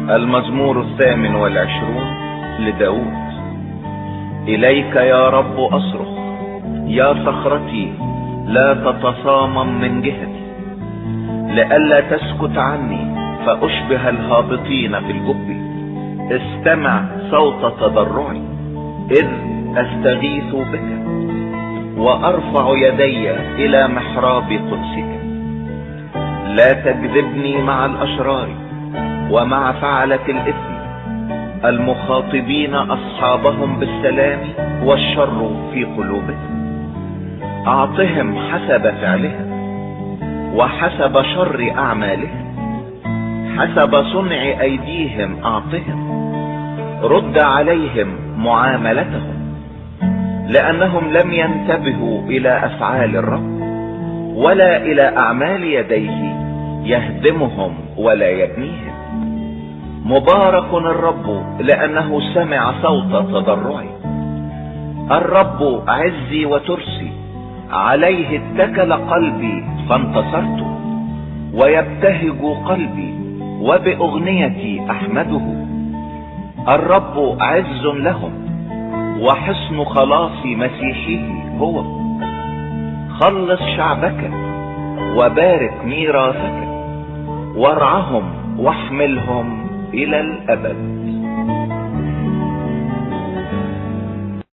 المزمور 28 لداود. إليك يا رب أصرخ، يا صخرتي لا تتصامم من جهتي، لئلا تسكت عني فأشبه الهابطين في الجب. استمع صوت تضرعي إذ أستغيث بك، وأرفع يدي إلى محراب قدسك. لا تجذبني مع الأشرار ومع فعلة الإثم، المخاطبين أصحابهم بالسلام والشر في قلوبهم. أعطهم حسب فعلهم وحسب شر أعمالهم، حسب صنع أيديهم أعطهم. رد عليهم معاملتهم، لأنهم لم ينتبهوا إلى أفعال الرب ولا إلى أعمال يديه يهدمهم ولا يبنيهم. مبارك الرب لأنه سمع صوت تضرعي. الرب عزي وترسي، عليه اتكل قلبي فانتصرت. ويبتهج قلبي وبأغنيتي أحمده. الرب عز لهم وحصن خلاص مسيحه هو. خلص شعبك وبارك ميراثك، وارعهم واحملهم إلى الأبد.